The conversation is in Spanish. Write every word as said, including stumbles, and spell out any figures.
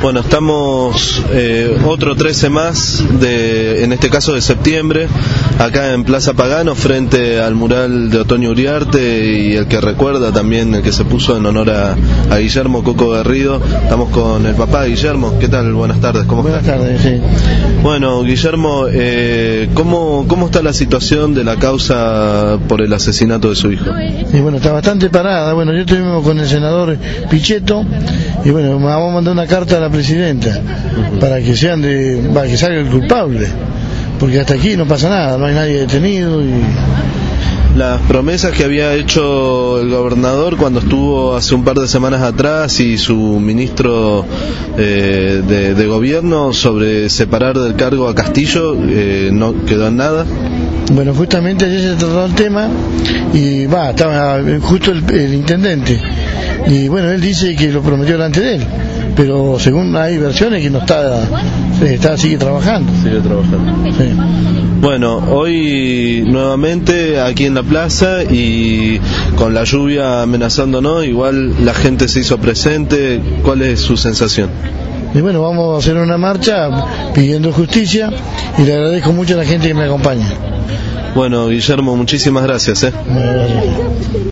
Bueno, estamos eh, otro trece más, de, en este caso de septiembre, acá en Plaza Pagano, frente al mural de Otoño Uriarte y el que recuerda también, el que se puso en honor a, a Guillermo Coco Garrido. Estamos con el papá Guillermo. ¿Qué tal? Buenas tardes, ¿cómo Buenas estás? tardes, sí. Bueno, Guillermo, eh, ¿cómo, ¿cómo está la situación de la causa por el asesinato de su hijo? Y bueno, está bastante parada. Bueno, yo estuvimos con el senador Pichetto y bueno, vamos a mandar una carta a la presidenta para que sean de, para que salga el culpable, porque hasta aquí no pasa nada, no hay nadie detenido. Y las promesas que había hecho el gobernador cuando estuvo hace un par de semanas atrás y su ministro eh, de, de gobierno sobre separar del cargo a Castillo, eh, no quedó en nada. Bueno, justamente ayer se trató el tema y va, estaba justo el, el intendente y bueno, él dice que lo prometió delante de él, pero según hay versiones que no está, está sigue trabajando. Sigue trabajando. Sí. Bueno, hoy nuevamente aquí en la plaza y con la lluvia amenazándonos, igual la gente se hizo presente. ¿Cuál es su sensación? Y bueno, vamos a hacer una marcha pidiendo justicia y le agradezco mucho a la gente que me acompaña. Bueno, Guillermo, muchísimas gracias. ¿eh? Bueno, gracias.